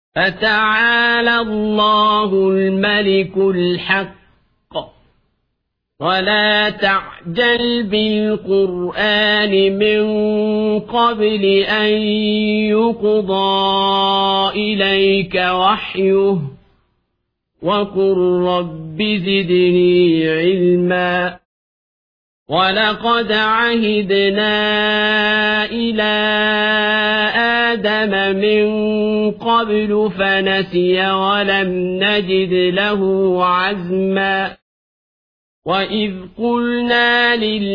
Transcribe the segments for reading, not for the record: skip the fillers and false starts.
فتعالى الله الملك الحق ولا تعجل بالقرآن من قبل أن يقضى إليك وحيه وقل رب زدني علما ولقد عهدنا إلى آدم من قبل فنسي ولم نجد له عزما وإذ قلنا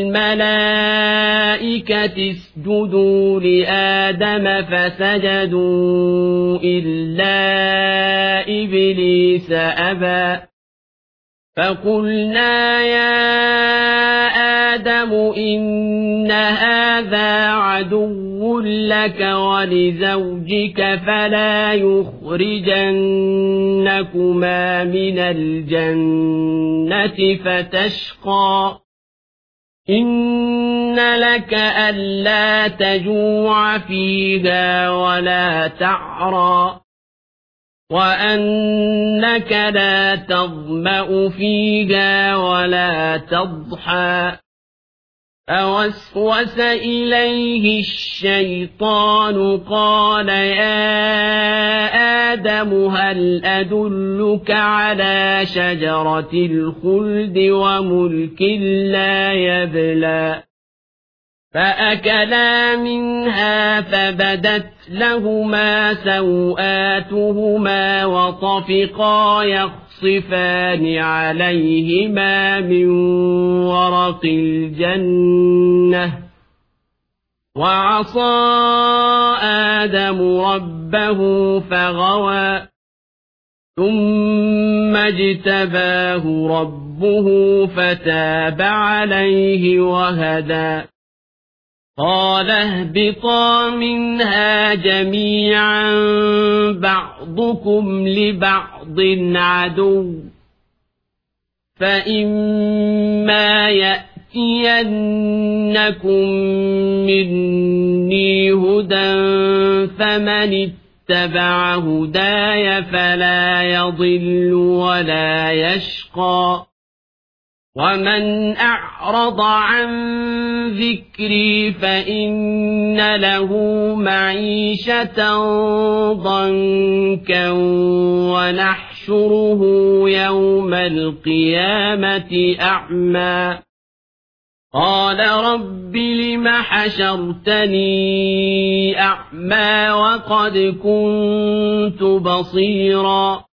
للملائكة اسجدوا لآدم فسجدوا إلا إبليس أبى فقلنا يا آدم إن هذا عدو لك ولزوجك فلا يخرجنكما من الجنة فتشقى إن لك ألا تجوع فيها ولا تعرى وأنك لا تظمأ فيها ولا تضحى فوسوس إليه الشيطان قال يا آدم هل أدلك على شجرة الخلد وملك لا يبلى فأكلا منها فبدت لهما سوآتهما وطفقا يخصفان عليهما من ورق الجنة وعصى آدم ربه فغوى ثم اجتباه ربه فتاب عليه وهدى قال اهبطا منها جميعا بعضكم لبعض عدو فإما يأتينكم مني هدى فمن اتبع هداي فلا يضل ولا يشقى ومن أعرض عن ذكري فإن له معيشة ضنكا ونحشره يوم القيامة أعمى قال رب لم حشرتني أعمى وقد كنت بصيرا